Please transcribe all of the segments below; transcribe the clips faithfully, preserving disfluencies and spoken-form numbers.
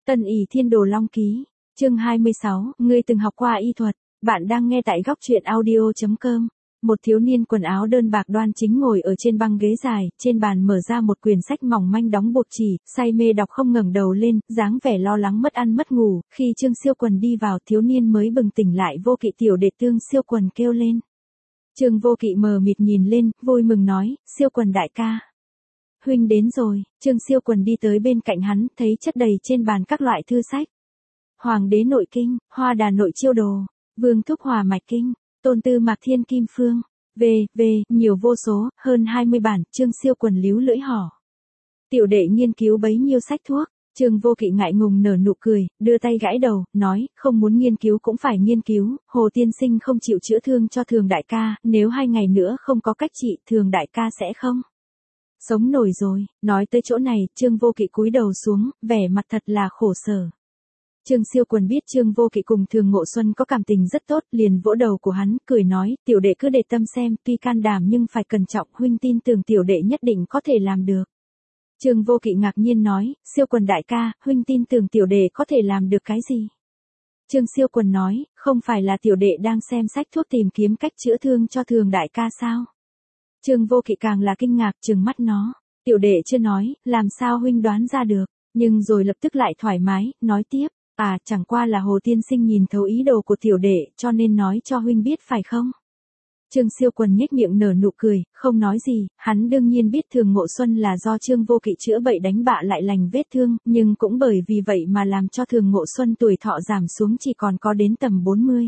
Tân ỷ thiên đồ long ký, chương hai mươi sáu, ngươi từng học qua y thuật, bạn đang nghe tại góc truyện audio.com. Một thiếu niên quần áo đơn bạc đoan chính ngồi ở trên băng ghế dài, trên bàn mở ra một quyển sách mỏng manh đóng buộc chỉ, say mê đọc không ngẩng đầu lên, dáng vẻ lo lắng mất ăn mất ngủ. Khi Trương Siêu Quần đi vào, thiếu niên mới bừng tỉnh lại, Vô Kỵ tiểu đệ Trương Siêu Quần kêu lên. Trương Vô Kỵ mờ mịt nhìn lên, vui mừng nói, Siêu Quần đại ca. Huynh đến rồi. Trương Siêu Quần đi tới bên cạnh hắn, thấy chất đầy trên bàn các loại thư sách. Hoàng đế nội kinh, Hoa đà nội chiêu đồ, Vương thúc hòa mạch kinh, Tôn tư mạc thiên kim phương, về, về, nhiều vô số, hơn hai mươi bản. Trương Siêu Quần líu lưỡi hỏi. Tiểu đệ nghiên cứu bấy nhiêu sách thuốc. Trương Vô Kỵ ngại ngùng nở nụ cười, đưa tay gãi đầu, nói, không muốn nghiên cứu cũng phải nghiên cứu, Hồ tiên sinh không chịu chữa thương cho Thường đại ca, nếu hai ngày nữa không có cách trị, Thường đại ca sẽ không sống nổi rồi. Nói tới chỗ này, Trương Vô Kỵ cúi đầu xuống, vẻ mặt thật là khổ sở. Trương Siêu Quần biết Trương Vô Kỵ cùng Thường Ngộ Xuân có cảm tình rất tốt, liền vỗ đầu của hắn, cười nói, tiểu đệ cứ để tâm xem, tuy can đảm nhưng phải cẩn trọng, huynh tin tưởng tiểu đệ nhất định có thể làm được. Trương Vô Kỵ ngạc nhiên nói, Siêu Quần đại ca, huynh tin tưởng tiểu đệ có thể làm được cái gì? Trương Siêu Quần nói, không phải là tiểu đệ đang xem sách thuốc tìm kiếm cách chữa thương cho Thường đại ca sao? Trương Vô Kỵ càng là kinh ngạc, trừng mắt nó, tiểu đệ chưa nói, làm sao huynh đoán ra được, nhưng rồi lập tức lại thoải mái, nói tiếp, à, chẳng qua là Hồ tiên sinh nhìn thấu ý đồ của tiểu đệ, cho nên nói cho huynh biết phải không? Trương Siêu Quần nhếch miệng nở nụ cười, không nói gì, hắn đương nhiên biết Thường Ngộ Xuân là do Trương Vô Kỵ chữa bệnh đánh bạ lại lành vết thương, nhưng cũng bởi vì vậy mà làm cho Thường Ngộ Xuân tuổi thọ giảm xuống chỉ còn có đến tầm bốn mươi.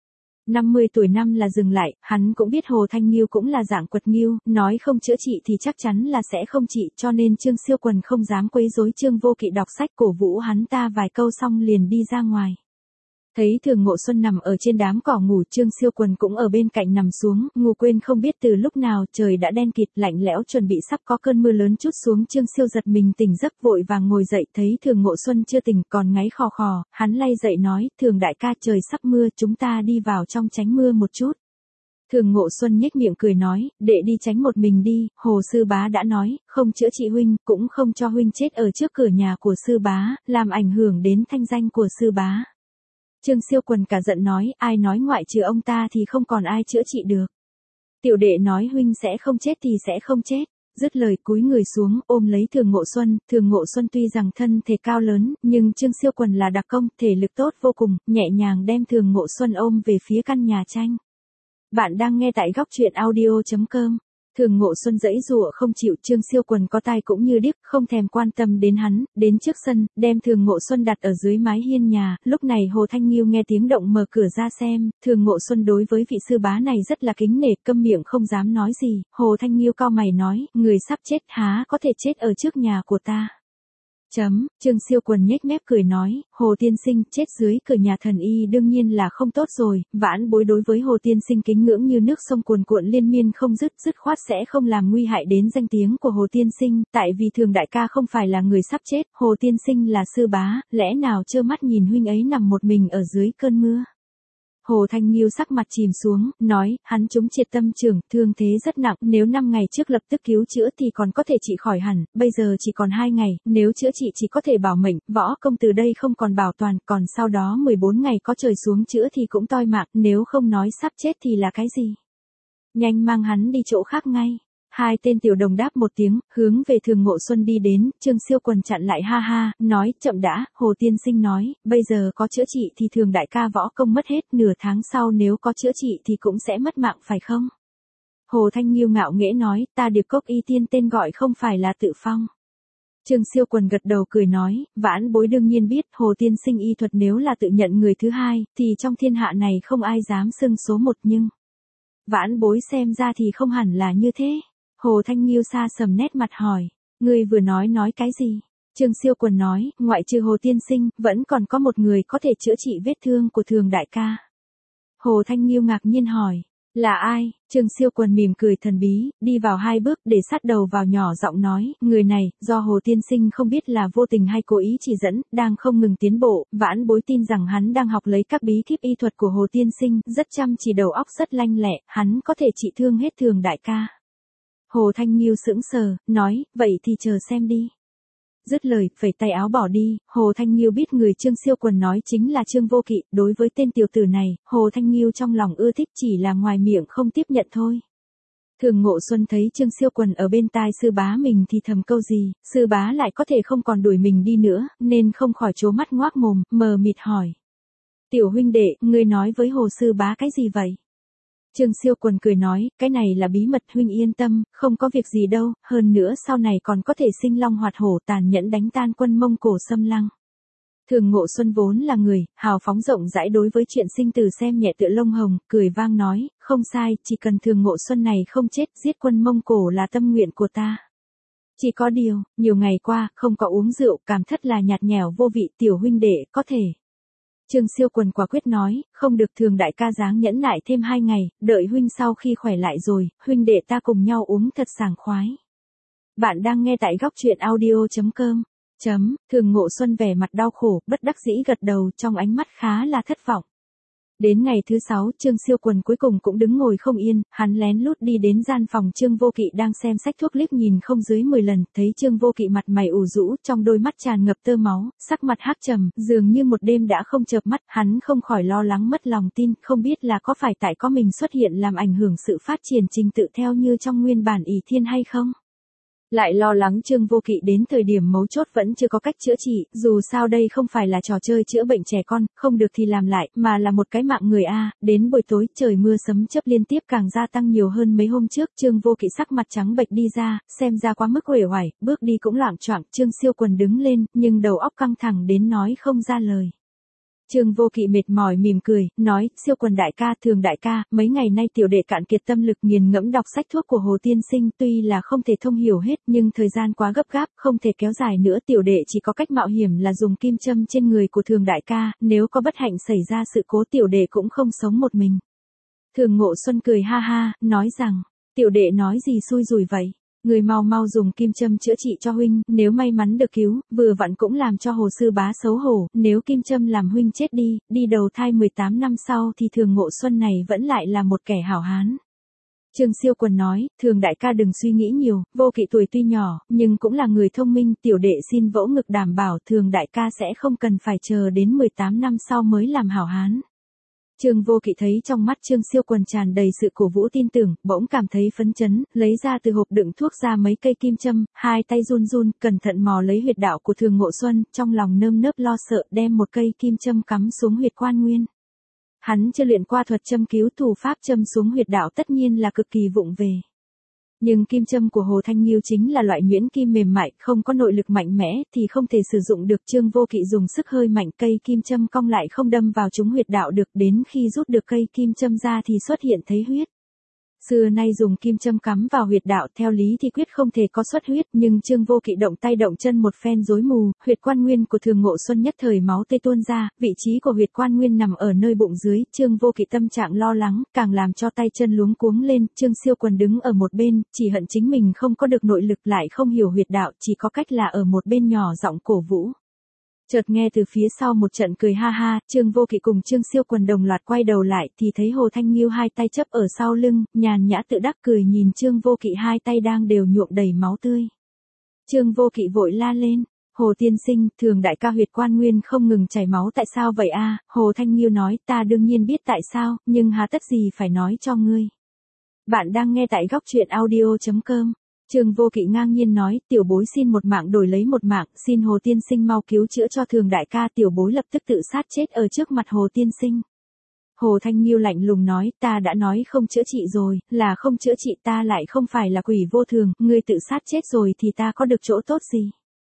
năm mươi tuổi năm là dừng lại, hắn cũng biết Hồ Thanh Nghiêu cũng là dạng quật nghiêu, nói không chữa trị thì chắc chắn là sẽ không trị, cho nên Trương Siêu Quần không dám quấy rối Trương Vô Kỵ, đọc sách cổ vũ hắn ta vài câu xong liền đi ra ngoài. Thấy Thường Ngộ Xuân nằm ở trên đám cỏ ngủ, Trương Siêu Quần cũng ở bên cạnh nằm xuống, ngủ quên không biết từ lúc nào, trời đã đen kịt, lạnh lẽo, chuẩn bị sắp có cơn mưa lớn trút xuống. Trương Siêu giật mình tỉnh giấc, vội vàng ngồi dậy, thấy Thường Ngộ Xuân chưa tỉnh, còn ngáy khò khò, hắn lay dậy nói, Thường đại ca, trời sắp mưa, chúng ta đi vào trong tránh mưa một chút. Thường Ngộ Xuân nhếch miệng cười nói, đệ đi tránh một mình đi, Hồ sư bá đã nói, không chữa trị huynh, cũng không cho huynh chết ở trước cửa nhà của sư bá, làm ảnh hưởng đến thanh danh của sư bá. Trương Siêu Quần cả giận nói, ai nói ngoại trừ ông ta thì không còn ai chữa trị được. Tiểu đệ nói huynh sẽ không chết thì sẽ không chết. Dứt lời cúi người xuống, ôm lấy Thường Ngộ Xuân. Thường Ngộ Xuân tuy rằng thân thể cao lớn, nhưng Trương Siêu Quần là đặc công, thể lực tốt vô cùng, nhẹ nhàng đem Thường Ngộ Xuân ôm về phía căn nhà tranh. Bạn đang nghe tại góc truyện audio.com. Thường Ngộ Xuân giãy giụa không chịu, Trương Siêu Quần có tai cũng như điếc, không thèm quan tâm đến hắn, đến trước sân, đem Thường Ngộ Xuân đặt ở dưới mái hiên nhà. Lúc này Hồ Thanh Nghiêu nghe tiếng động mở cửa ra xem, Thường Ngộ Xuân đối với vị sư bá này rất là kính nể, câm miệng không dám nói gì. Hồ Thanh Nghiêu cau mày nói, người sắp chết há có thể chết ở trước nhà của ta. Chấm, Trương Siêu Quần nhếch mép cười nói, Hồ tiên sinh, chết dưới cửa nhà thần y đương nhiên là không tốt rồi, vãn bối đối với Hồ tiên sinh kính ngưỡng như nước sông cuồn cuộn liên miên không dứt, dứt khoát sẽ không làm nguy hại đến danh tiếng của Hồ tiên sinh, tại vì Thường đại ca không phải là người sắp chết, Hồ tiên sinh là sư bá, lẽ nào trơ mắt nhìn huynh ấy nằm một mình ở dưới cơn mưa. Hồ Thanh Nghiêu sắc mặt chìm xuống, nói, hắn trúng triệt tâm trường, thương thế rất nặng, nếu năm ngày trước lập tức cứu chữa thì còn có thể trị khỏi hẳn, bây giờ chỉ còn hai ngày, nếu chữa trị chỉ có thể bảo mệnh, võ công từ đây không còn bảo toàn, còn sau đó mười bốn ngày có trời xuống chữa thì cũng toi mạng, nếu không nói sắp chết thì là cái gì? Nhanh mang hắn đi chỗ khác ngay. Hai tên tiểu đồng đáp một tiếng, hướng về Thường Ngộ Xuân đi đến. Trương Siêu Quần chặn lại, ha ha, nói, chậm đã, Hồ tiên sinh nói, bây giờ có chữa trị thì Thường đại ca võ công mất hết, nửa tháng sau nếu có chữa trị thì cũng sẽ mất mạng phải không? Hồ Thanh Nghiêu ngạo nghễ nói, ta Điệp Cốc y tiên tên gọi không phải là Tự Phong. Trương Siêu Quần gật đầu cười nói, vãn bối đương nhiên biết, Hồ tiên sinh y thuật nếu là tự nhận người thứ hai, thì trong thiên hạ này không ai dám xưng số một, nhưng vãn bối xem ra thì không hẳn là như thế. Hồ Thanh Nghiêu xa sầm nét mặt hỏi, ngươi vừa nói nói cái gì? Trương Siêu Quần nói, ngoại trừ Hồ tiên sinh, vẫn còn có một người có thể chữa trị vết thương của Thường đại ca. Hồ Thanh Nghiêu ngạc nhiên hỏi, là ai? Trương Siêu Quần mỉm cười thần bí, đi vào hai bước để sát đầu vào nhỏ giọng nói, người này, do Hồ tiên sinh không biết là vô tình hay cố ý chỉ dẫn, đang không ngừng tiến bộ, vãn bối tin rằng hắn đang học lấy các bí kíp y thuật của Hồ tiên sinh, rất chăm chỉ, đầu óc rất lanh lẹ, hắn có thể trị thương hết Thường đại ca. Hồ Thanh Nghiêu sững sờ, nói, vậy thì chờ xem đi. Dứt lời, phẩy tay áo bỏ đi, Hồ Thanh Nghiêu biết người Trương Siêu Quần nói chính là Trương Vô Kỵ, đối với tên tiểu tử này, Hồ Thanh Nghiêu trong lòng ưa thích chỉ là ngoài miệng không tiếp nhận thôi. Thường Ngộ Xuân thấy Trương Siêu Quần ở bên tai sư bá mình thì thầm câu gì, sư bá lại có thể không còn đuổi mình đi nữa, nên không khỏi trố mắt ngoác mồm, mờ mịt hỏi. Tiểu huynh đệ, ngươi nói với Hồ sư bá cái gì vậy? Trương Siêu Quần cười nói, cái này là bí mật, huynh yên tâm, không có việc gì đâu, hơn nữa sau này còn có thể sinh long hoạt hổ tàn nhẫn đánh tan quân Mông Cổ xâm lăng. Thường Ngộ Xuân vốn là người, hào phóng rộng rãi đối với chuyện sinh tử xem nhẹ tựa lông hồng, cười vang nói, không sai, chỉ cần Thường Ngộ Xuân này không chết, giết quân Mông Cổ là tâm nguyện của ta. Chỉ có điều, nhiều ngày qua, không có uống rượu, cảm thất là nhạt nhẽo vô vị, tiểu huynh đệ, có thể. Trương Siêu Quần quả quyết nói, không được, Thường đại ca dáng nhẫn nại thêm hai ngày, đợi huynh sau khi khỏe lại rồi, huynh đệ ta cùng nhau uống thật sảng khoái. Bạn đang nghe tại góc truyện audio chấm com. Chấm, Thường Ngộ Xuân vẻ mặt đau khổ, bất đắc dĩ gật đầu, trong ánh mắt khá là thất vọng. Đến ngày thứ sáu, Trương Siêu Quần cuối cùng cũng đứng ngồi không yên, hắn lén lút đi đến gian phòng Trương Vô Kỵ đang xem sách thuốc liếc nhìn không dưới mười lần, thấy Trương Vô Kỵ mặt mày ủ rũ, trong đôi mắt tràn ngập tơ máu, sắc mặt hắc trầm, dường như một đêm đã không chợp mắt, hắn không khỏi lo lắng mất lòng tin, không biết là có phải tại có mình xuất hiện làm ảnh hưởng sự phát triển trình tự theo như trong nguyên bản Ỷ Thiên hay không? Lại lo lắng Trương Vô Kỵ đến thời điểm mấu chốt vẫn chưa có cách chữa trị, dù sao đây không phải là trò chơi chữa bệnh trẻ con, không được thì làm lại, mà là một cái mạng người a. Đến buổi tối, trời mưa sấm chớp liên tiếp càng gia tăng nhiều hơn mấy hôm trước, Trương Vô Kỵ sắc mặt trắng bệch đi ra, xem ra quá mức uể oải, bước đi cũng loạng choạng, Trương Siêu Quần đứng lên, nhưng đầu óc căng thẳng đến nói không ra lời. Trương Vô Kỵ mệt mỏi mỉm cười, nói, Siêu Quần đại ca, Thường đại ca, mấy ngày nay tiểu đệ cạn kiệt tâm lực nghiền ngẫm đọc sách thuốc của Hồ tiên sinh, tuy là không thể thông hiểu hết, nhưng thời gian quá gấp gáp, không thể kéo dài nữa, tiểu đệ chỉ có cách mạo hiểm là dùng kim châm trên người của Thường đại ca, nếu có bất hạnh xảy ra sự cố tiểu đệ cũng không sống một mình. Thường Ngộ Xuân cười ha ha, nói rằng, tiểu đệ nói gì xui rủi vậy? Người mau mau dùng kim châm chữa trị cho huynh, nếu may mắn được cứu, vừa vặn cũng làm cho Hồ sư bá xấu hổ, nếu kim châm làm huynh chết đi, đi đầu thai mười tám năm sau thì Thường Ngộ Xuân này vẫn lại là một kẻ hảo hán. Trương Siêu Quần nói, Thường đại ca đừng suy nghĩ nhiều, Vô Kỵ tuổi tuy nhỏ, nhưng cũng là người thông minh, tiểu đệ xin vỗ ngực đảm bảo Thường đại ca sẽ không cần phải chờ đến mười tám năm sau mới làm hảo hán. Trương Vô Kỵ thấy trong mắt Trương Siêu Quần tràn đầy sự cổ vũ tin tưởng, bỗng cảm thấy phấn chấn, lấy ra từ hộp đựng thuốc ra mấy cây kim châm, hai tay run run, cẩn thận mò lấy huyệt đạo của Thường Ngộ Xuân, trong lòng nơm nớp lo sợ, đem một cây kim châm cắm xuống huyệt quan nguyên. Hắn chưa luyện qua thuật châm cứu, thủ pháp châm xuống huyệt đạo tất nhiên là cực kỳ vụng về. Nhưng kim châm của Hồ Thanh Nghiêu chính là loại nhuyễn kim mềm mại, không có nội lực mạnh mẽ thì không thể sử dụng được. Trương Vô Kỵ dùng sức hơi mạnh, cây kim châm cong lại không đâm vào trúng huyệt đạo được, đến khi rút được cây kim châm ra thì xuất hiện thấy huyết. Xưa nay dùng kim châm cắm vào huyệt đạo theo lý thì quyết không thể có xuất huyết, nhưng Trương Vô Kỵ động tay động chân một phen rối mù, huyệt quan nguyên của Thường Ngộ Xuân nhất thời máu tươi tuôn ra, vị trí của huyệt quan nguyên nằm ở nơi bụng dưới, Trương Vô Kỵ tâm trạng lo lắng, càng làm cho tay chân luống cuống lên, Trương Siêu Quần đứng ở một bên, chỉ hận chính mình không có được nội lực lại không hiểu huyệt đạo, chỉ có cách là ở một bên nhỏ giọng cổ vũ. Chợt nghe từ phía sau một trận cười ha ha, Trương Vô Kỵ cùng Trương Siêu Quần đồng loạt quay đầu lại thì thấy Hồ Thanh Nghiêu hai tay chấp ở sau lưng, nhàn nhã tự đắc cười nhìn Trương Vô Kỵ hai tay đang đều nhuộm đầy máu tươi. Trương Vô Kỵ vội la lên, Hồ tiên sinh, Thường đại ca huyệt quan nguyên không ngừng chảy máu tại sao vậy a? Hồ Thanh Nghiêu nói, ta đương nhiên biết tại sao, nhưng hà tất gì phải nói cho ngươi. Bạn đang nghe tại góc truyện audio chấm com. Trương Vô Kỵ ngang nhiên nói, tiểu bối xin một mạng đổi lấy một mạng, xin Hồ tiên sinh mau cứu chữa cho Thường đại ca, tiểu bối lập tức tự sát chết ở trước mặt Hồ tiên sinh. Hồ Thanh Nghiêu lạnh lùng nói, ta đã nói không chữa trị rồi, là không chữa trị, ta lại không phải là quỷ vô thường, ngươi tự sát chết rồi thì ta có được chỗ tốt gì?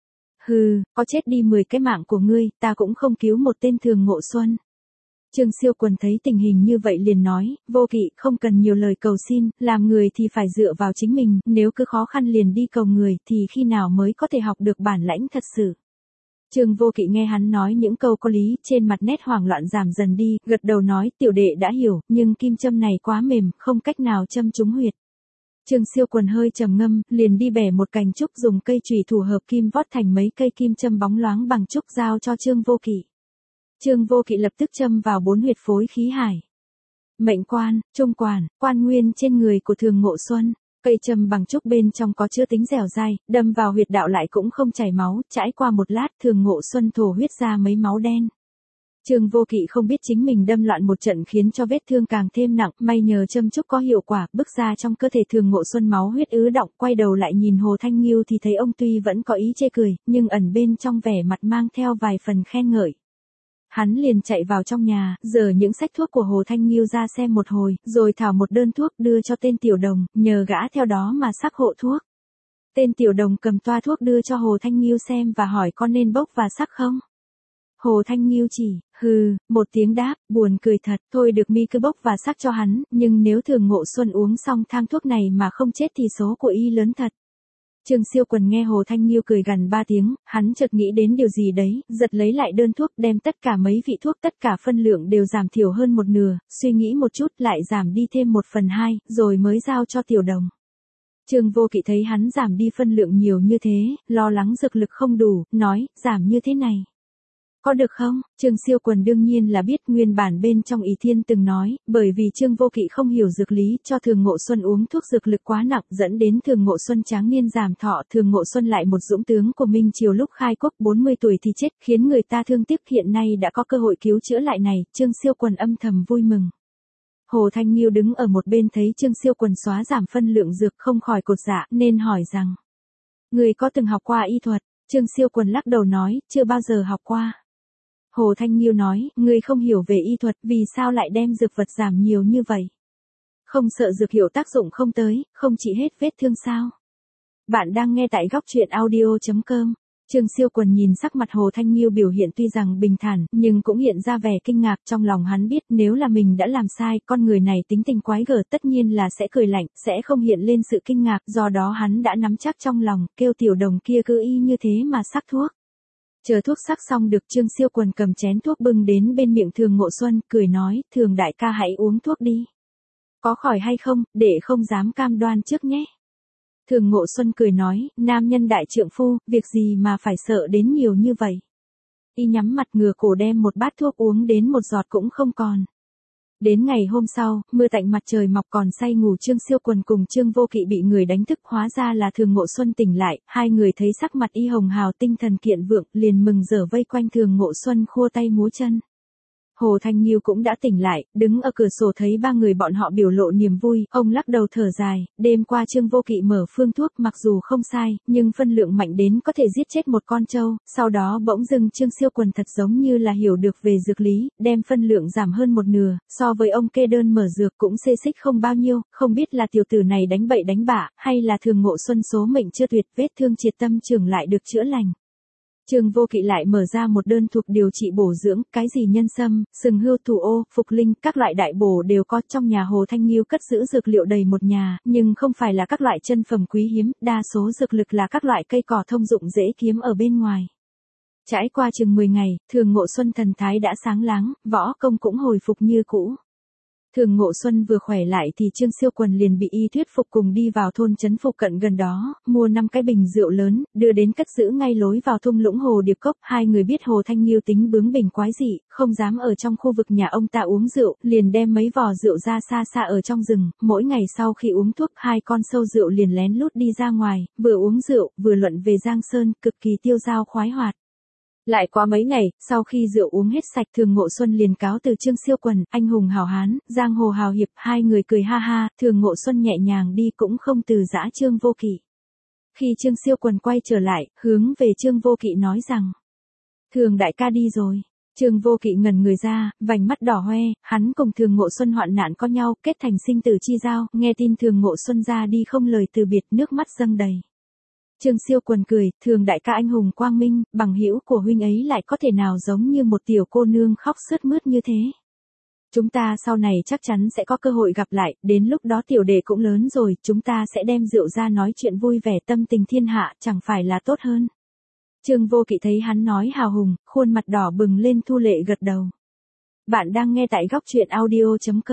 Hừ, có chết đi mười cái mạng của ngươi, ta cũng không cứu một tên Thường Ngộ Xuân. Trương Siêu Quần thấy tình hình như vậy liền nói, Vô Kỵ không cần nhiều lời cầu xin, làm người thì phải dựa vào chính mình, nếu cứ khó khăn liền đi cầu người thì khi nào mới có thể học được bản lãnh thật sự. Trương Vô Kỵ nghe hắn nói những câu có lý, trên mặt nét hoảng loạn giảm dần đi, gật đầu nói, tiểu đệ đã hiểu, nhưng kim châm này quá mềm, không cách nào châm trúng huyệt. Trương Siêu Quần hơi trầm ngâm, liền đi bẻ một cành trúc dùng cây chùy thủ hợp kim vót thành mấy cây kim châm bóng loáng bằng trúc giao cho Trương Vô Kỵ. Trương Vô Kỵ lập tức châm vào bốn huyệt phối khí hải. Mệnh quan, trung quản, quan nguyên trên người của Thường Ngộ Xuân. Cây châm bằng trúc bên trong có chứa tính dẻo dai, đâm vào huyệt đạo lại cũng không chảy máu, trải qua một lát Thường Ngộ Xuân thổ huyết ra mấy máu đen. Trương Vô Kỵ không biết chính mình đâm loạn một trận khiến cho vết thương càng thêm nặng, may nhờ châm trúc có hiệu quả, bước ra trong cơ thể Thường Ngộ Xuân máu huyết ứ đọng, quay đầu lại nhìn Hồ Thanh Nghiêu thì thấy ông tuy vẫn có ý chê cười, nhưng ẩn bên trong vẻ mặt mang theo vài phần khen ngợi. Hắn liền chạy vào trong nhà, giở những sách thuốc của Hồ Thanh Nghiêu ra xem một hồi, rồi thảo một đơn thuốc đưa cho tên tiểu đồng, nhờ gã theo đó mà sắc hộ thuốc. Tên tiểu đồng cầm toa thuốc đưa cho Hồ Thanh Nghiêu xem và hỏi con nên bốc và sắc không? Hồ Thanh Nghiêu chỉ, hừ, một tiếng đáp, buồn cười thật, thôi được mi cứ bốc và sắc cho hắn, nhưng nếu Thường Ngộ Xuân uống xong thang thuốc này mà không chết thì số của y lớn thật. Trương Siêu Quần nghe Hồ Thanh Nghiêu cười gằn ba tiếng, hắn chợt nghĩ đến điều gì đấy, giật lấy lại đơn thuốc đem tất cả mấy vị thuốc tất cả phân lượng đều giảm thiểu hơn một nửa, suy nghĩ một chút lại giảm đi thêm một phần hai, rồi mới giao cho tiểu đồng. Trương Vô Kỵ thấy hắn giảm đi phân lượng nhiều như thế, lo lắng dược lực không đủ, nói, giảm như thế này. Có được không? Trương Siêu Quần đương nhiên là biết, nguyên bản bên trong Ý Thiên từng nói, bởi vì Trương Vô Kỵ không hiểu dược lý, cho Thường Ngộ Xuân uống thuốc dược lực quá nặng, dẫn đến Thường Ngộ Xuân tráng niên giảm thọ, Thường Ngộ Xuân lại một dũng tướng của Minh Triều lúc khai quốc bốn mươi tuổi thì chết, khiến người ta thương tiếc, hiện nay đã có cơ hội cứu chữa lại này, Trương Siêu Quần âm thầm vui mừng. Hồ Thanh Nghiêu đứng ở một bên thấy Trương Siêu Quần xóa giảm phân lượng dược không khỏi cột dạ, nên hỏi rằng: người có từng học qua y thuật? Trương Siêu Quần lắc đầu nói, chưa bao giờ học qua. Hồ Thanh Nghiêu nói, ngươi không hiểu về y thuật, vì sao lại đem dược vật giảm nhiều như vậy? Không sợ dược hiệu tác dụng không tới, không trị hết vết thương sao? Bạn đang nghe tại góc truyện audio chấm com. Trương Siêu Quần nhìn sắc mặt Hồ Thanh Nghiêu biểu hiện tuy rằng bình thản, nhưng cũng hiện ra vẻ kinh ngạc, trong lòng hắn biết nếu là mình đã làm sai, con người này tính tình quái gở tất nhiên là sẽ cười lạnh, sẽ không hiện lên sự kinh ngạc, do đó hắn đã nắm chắc trong lòng, kêu tiểu đồng kia cứ y như thế mà sắc thuốc. Chờ thuốc sắc xong được, Trương Siêu Quần cầm chén thuốc bưng đến bên miệng Thường Ngộ Xuân, cười nói, Thường đại ca hãy uống thuốc đi. Có khỏi hay không, để không dám cam đoan trước nhé. Thường Ngộ Xuân cười nói, nam nhân đại trượng phu, việc gì mà phải sợ đến nhiều như vậy. Y nhắm mặt ngửa cổ đem một bát thuốc uống đến một giọt cũng không còn. Đến ngày hôm sau, mưa tạnh mặt trời mọc còn say ngủ Trương Siêu Quần cùng Trương Vô Kỵ bị người đánh thức, hóa ra là Thường Ngộ Xuân tỉnh lại, hai người thấy sắc mặt y hồng hào tinh thần kiện vượng, liền mừng rỡ vây quanh Thường Ngộ Xuân khua tay múa chân. Hồ Thanh Nghiêu cũng đã tỉnh lại, đứng ở cửa sổ thấy ba người bọn họ biểu lộ niềm vui, ông lắc đầu thở dài, đêm qua Trương Vô Kỵ mở phương thuốc mặc dù không sai, nhưng phân lượng mạnh đến có thể giết chết một con trâu, sau đó bỗng dưng Trương Siêu Quần thật giống như là hiểu được về dược lý, đem phân lượng giảm hơn một nửa, so với ông kê đơn mở dược cũng xê xích không bao nhiêu, không biết là tiểu tử này đánh bậy đánh bạ, hay là Thường Ngộ Xuân số mệnh chưa tuyệt, vết thương triệt tâm trường lại được chữa lành. Trương Vô Kỵ lại mở ra một đơn thuộc điều trị bổ dưỡng, cái gì nhân sâm, sừng hươu thủ ô, phục linh, các loại đại bổ đều có. Trong nhà Hồ Thanh Nghiêu cất giữ dược liệu đầy một nhà, nhưng không phải là các loại chân phẩm quý hiếm, đa số dược lực là các loại cây cỏ thông dụng dễ kiếm ở bên ngoài. Trải qua chừng mười ngày, Thường Ngộ Xuân thần thái đã sáng láng, võ công cũng hồi phục như cũ. Thường Ngộ Xuân vừa khỏe lại thì Trương Siêu Quần liền bị y thuyết phục cùng đi vào thôn trấn phụ cận gần đó, mua năm cái bình rượu lớn, đưa đến cất giữ ngay lối vào thung lũng Hồ Điệp Cốc. Hai người biết Hồ Thanh Nghiêu tính bướng bỉnh quái dị, không dám ở trong khu vực nhà ông ta uống rượu, liền đem mấy vò rượu ra xa xa ở trong rừng, mỗi ngày sau khi uống thuốc, hai con sâu rượu liền lén lút đi ra ngoài, vừa uống rượu, vừa luận về Giang Sơn, cực kỳ tiêu dao khoái hoạt. Lại qua mấy ngày, sau khi rượu uống hết sạch, Thường Ngộ Xuân liền cáo từ Trương Siêu Quần, anh hùng hào hán, giang hồ hào hiệp, hai người cười ha ha, Thường Ngộ Xuân nhẹ nhàng đi cũng không từ giã Trương Vô Kỵ. Khi Trương Siêu Quần quay trở lại, hướng về Trương Vô Kỵ nói rằng, Thường đại ca đi rồi. Trương Vô Kỵ ngẩn người ra, vành mắt đỏ hoe, hắn cùng Thường Ngộ Xuân hoạn nạn có nhau, kết thành sinh tử chi giao, nghe tin Thường Ngộ Xuân ra đi không lời từ biệt, nước mắt dâng đầy. Trương Siêu Quần cười, Thường đại ca anh hùng quang minh, bằng hữu của huynh ấy lại có thể nào giống như một tiểu cô nương khóc sướt mướt như thế. Chúng ta sau này chắc chắn sẽ có cơ hội gặp lại, đến lúc đó tiểu đệ cũng lớn rồi, chúng ta sẽ đem rượu ra nói chuyện vui vẻ tâm tình thiên hạ, chẳng phải là tốt hơn. Trương Vô Kỵ thấy hắn nói hào hùng, khuôn mặt đỏ bừng lên thu lệ gật đầu. Bạn đang nghe tại góc truyện audio chấm com.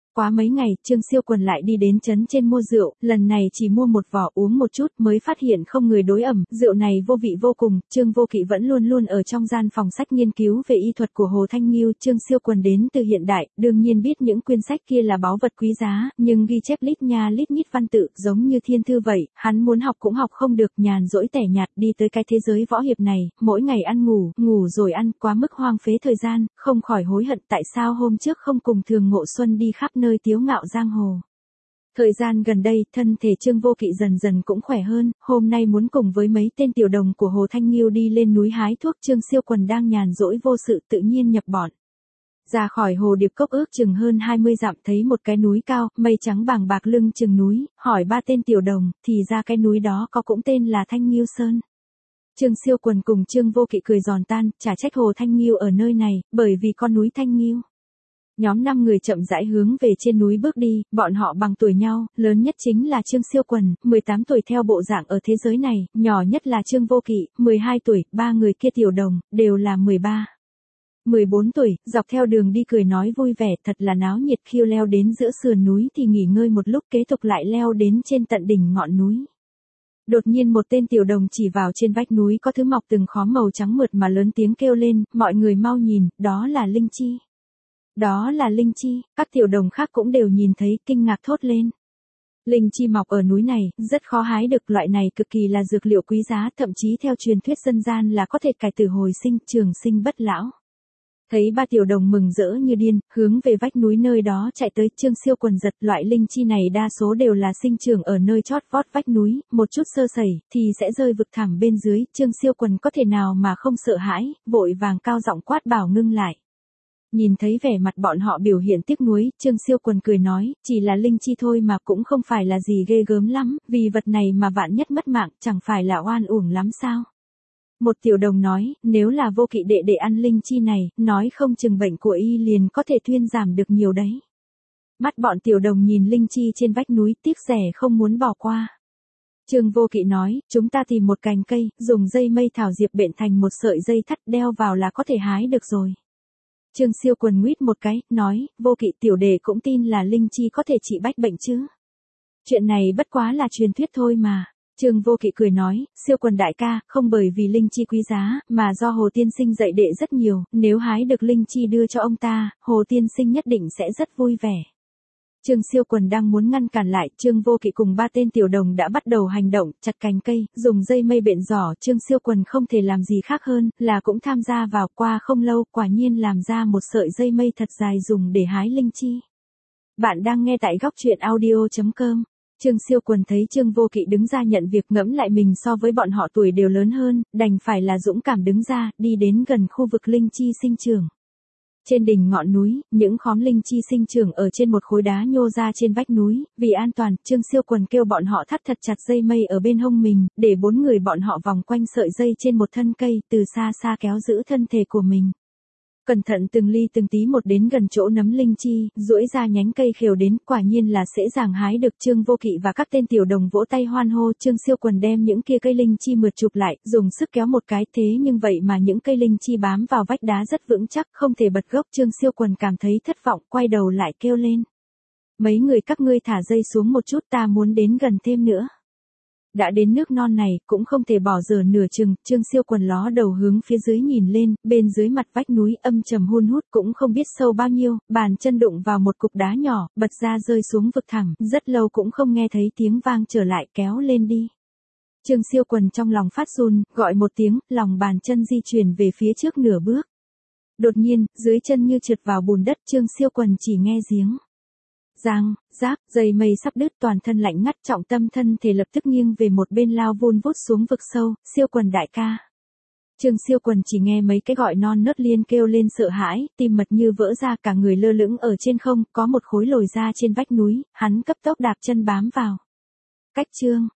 Quá mấy ngày, Trương Siêu Quần lại đi đến trấn trên mua rượu, lần này chỉ mua một vỏ uống một chút mới phát hiện không người đối ẩm, rượu này vô vị vô cùng, Trương Vô Kỵ vẫn luôn luôn ở trong gian phòng sách nghiên cứu về y thuật của Hồ Thanh Nghiêu, Trương Siêu Quần đến từ hiện đại, đương nhiên biết những quyển sách kia là báu vật quý giá, nhưng ghi chép lít nha lít nhít văn tự giống như thiên thư vậy, hắn muốn học cũng học không được, nhàn rỗi tẻ nhạt đi tới cái thế giới võ hiệp này, mỗi ngày ăn ngủ, ngủ rồi ăn, quá mức hoang phế thời gian, không khỏi hối hận tại sao hôm trước không cùng Thường Ngộ Xuân đi khắp nơi tiếu ngạo giang hồ. Thời gian gần đây, thân thể Trương Vô Kỵ dần dần cũng khỏe hơn, hôm nay muốn cùng với mấy tên tiểu đồng của Hồ Thanh Nghiêu đi lên núi hái thuốc, Trương Siêu Quần đang nhàn rỗi vô sự tự nhiên nhập bọn. Ra khỏi hồ điệp cốc ước chừng hơn hai mươi dặm thấy một cái núi cao, mây trắng bàng bạc lưng chừng núi, hỏi ba tên tiểu đồng, thì ra cái núi đó có cũng tên là Thanh Nghiêu Sơn. Trương Siêu Quần cùng Trương Vô Kỵ cười giòn tan, chả trách Hồ Thanh Nghiêu ở nơi này, bởi vì con núi Thanh Nghiêu. Nhóm năm người chậm rãi hướng về trên núi bước đi, bọn họ bằng tuổi nhau, lớn nhất chính là Trương Siêu Quần, mười tám tuổi theo bộ dạng ở thế giới này, nhỏ nhất là Trương Vô Kỵ, mười hai tuổi, ba người kia tiểu đồng, đều là mười ba. mười bốn tuổi, dọc theo đường đi cười nói vui vẻ, thật là náo nhiệt, khiêu leo đến giữa sườn núi thì nghỉ ngơi một lúc kế tục lại leo đến trên tận đỉnh ngọn núi. Đột nhiên một tên tiểu đồng chỉ vào trên vách núi có thứ mọc từng khóm màu trắng mượt mà lớn tiếng kêu lên, mọi người mau nhìn, đó là linh chi. Đó là linh chi, các tiểu đồng khác cũng đều nhìn thấy, kinh ngạc thốt lên. Linh chi mọc ở núi này, rất khó hái được, loại này cực kỳ là dược liệu quý giá, thậm chí theo truyền thuyết dân gian là có thể cải tử hồi sinh, trường sinh bất lão. Thấy ba tiểu đồng mừng rỡ như điên, hướng về vách núi nơi đó chạy tới, Trương Siêu Quần giật, loại linh chi này đa số đều là sinh trưởng ở nơi chót vót vách núi, một chút sơ sẩy, thì sẽ rơi vực thẳm bên dưới, Trương Siêu Quần có thể nào mà không sợ hãi, vội vàng cao giọng quát bảo ngưng lại. Nhìn thấy vẻ mặt bọn họ biểu hiện tiếc nuối, Trương Siêu Quần cười nói, chỉ là linh chi thôi mà cũng không phải là gì ghê gớm lắm, vì vật này mà vạn nhất mất mạng, chẳng phải là oan uổng lắm sao? Một tiểu đồng nói, nếu là Vô Kỵ đệ đệ ăn linh chi này, nói không chừng bệnh của y liền có thể thuyên giảm được nhiều đấy. Mắt bọn tiểu đồng nhìn linh chi trên vách núi, tiếc rẻ không muốn bỏ qua. Trương Vô Kỵ nói, chúng ta tìm một cành cây, dùng dây mây thảo diệp bện thành một sợi dây thắt đeo vào là có thể hái được rồi. Trương Siêu Quần nguyết một cái, nói, Vô Kỵ tiểu đệ cũng tin là linh chi có thể trị bách bệnh chứ. Chuyện này bất quá là truyền thuyết thôi mà. Trương Vô Kỵ cười nói, Siêu Quần đại ca, không bởi vì linh chi quý giá, mà do Hồ Tiên Sinh dạy đệ rất nhiều, nếu hái được linh chi đưa cho ông ta, Hồ Tiên Sinh nhất định sẽ rất vui vẻ. Trương Siêu Quần đang muốn ngăn cản lại, Trương Vô Kỵ cùng ba tên tiểu đồng đã bắt đầu hành động, chặt cành cây, dùng dây mây bện giỏ, Trương Siêu Quần không thể làm gì khác hơn, là cũng tham gia vào, qua không lâu, quả nhiên làm ra một sợi dây mây thật dài dùng để hái linh chi. Bạn đang nghe tại góc truyện audio chấm com. Trương Siêu Quần thấy Trương Vô Kỵ đứng ra nhận việc, ngẫm lại mình so với bọn họ tuổi đều lớn hơn, đành phải là dũng cảm đứng ra, đi đến gần khu vực linh chi sinh trưởng. Trên đỉnh ngọn núi, những khóm linh chi sinh trưởng ở trên một khối đá nhô ra trên vách núi, vì an toàn, Trương Siêu Quần kêu bọn họ thắt thật chặt dây mây ở bên hông mình, để bốn người bọn họ vòng quanh sợi dây trên một thân cây, từ xa xa kéo giữ thân thể của mình. Cẩn thận từng ly từng tí một đến gần chỗ nấm linh chi, duỗi ra nhánh cây khều đến, quả nhiên là dễ dàng hái được. Trương Vô Kỵ và các tên tiểu đồng vỗ tay hoan hô, Trương Siêu Quần đem những kia cây linh chi mượt chụp lại, dùng sức kéo một cái, thế nhưng vậy mà những cây linh chi bám vào vách đá rất vững chắc, không thể bật gốc. Trương Siêu Quần cảm thấy thất vọng, quay đầu lại kêu lên. Mấy người các ngươi thả dây xuống một chút, ta muốn đến gần thêm nữa. Đã đến nước non này, cũng không thể bỏ dở nửa chừng, Trương Siêu Quần ló đầu hướng phía dưới nhìn lên, bên dưới mặt vách núi âm trầm hun hút, cũng không biết sâu bao nhiêu, bàn chân đụng vào một cục đá nhỏ, bật ra rơi xuống vực thẳm, rất lâu cũng không nghe thấy tiếng vang trở lại, kéo lên đi. Trương Siêu Quần trong lòng phát run, gọi một tiếng, lòng bàn chân di chuyển về phía trước nửa bước. Đột nhiên, dưới chân như trượt vào bùn đất, Trương Siêu Quần chỉ nghe giếng. Giang, giáp, dây mây sắp đứt, toàn thân lạnh ngắt, trọng tâm thân thể lập tức nghiêng về một bên lao vun vút xuống vực sâu. Siêu Quần đại ca. Trương Siêu Quần chỉ nghe mấy cái gọi non nớt liên kêu lên sợ hãi, tim mật như vỡ ra, cả người lơ lửng ở trên không, có một khối lồi ra trên vách núi, hắn cấp tốc đạp chân bám vào. Cách Trương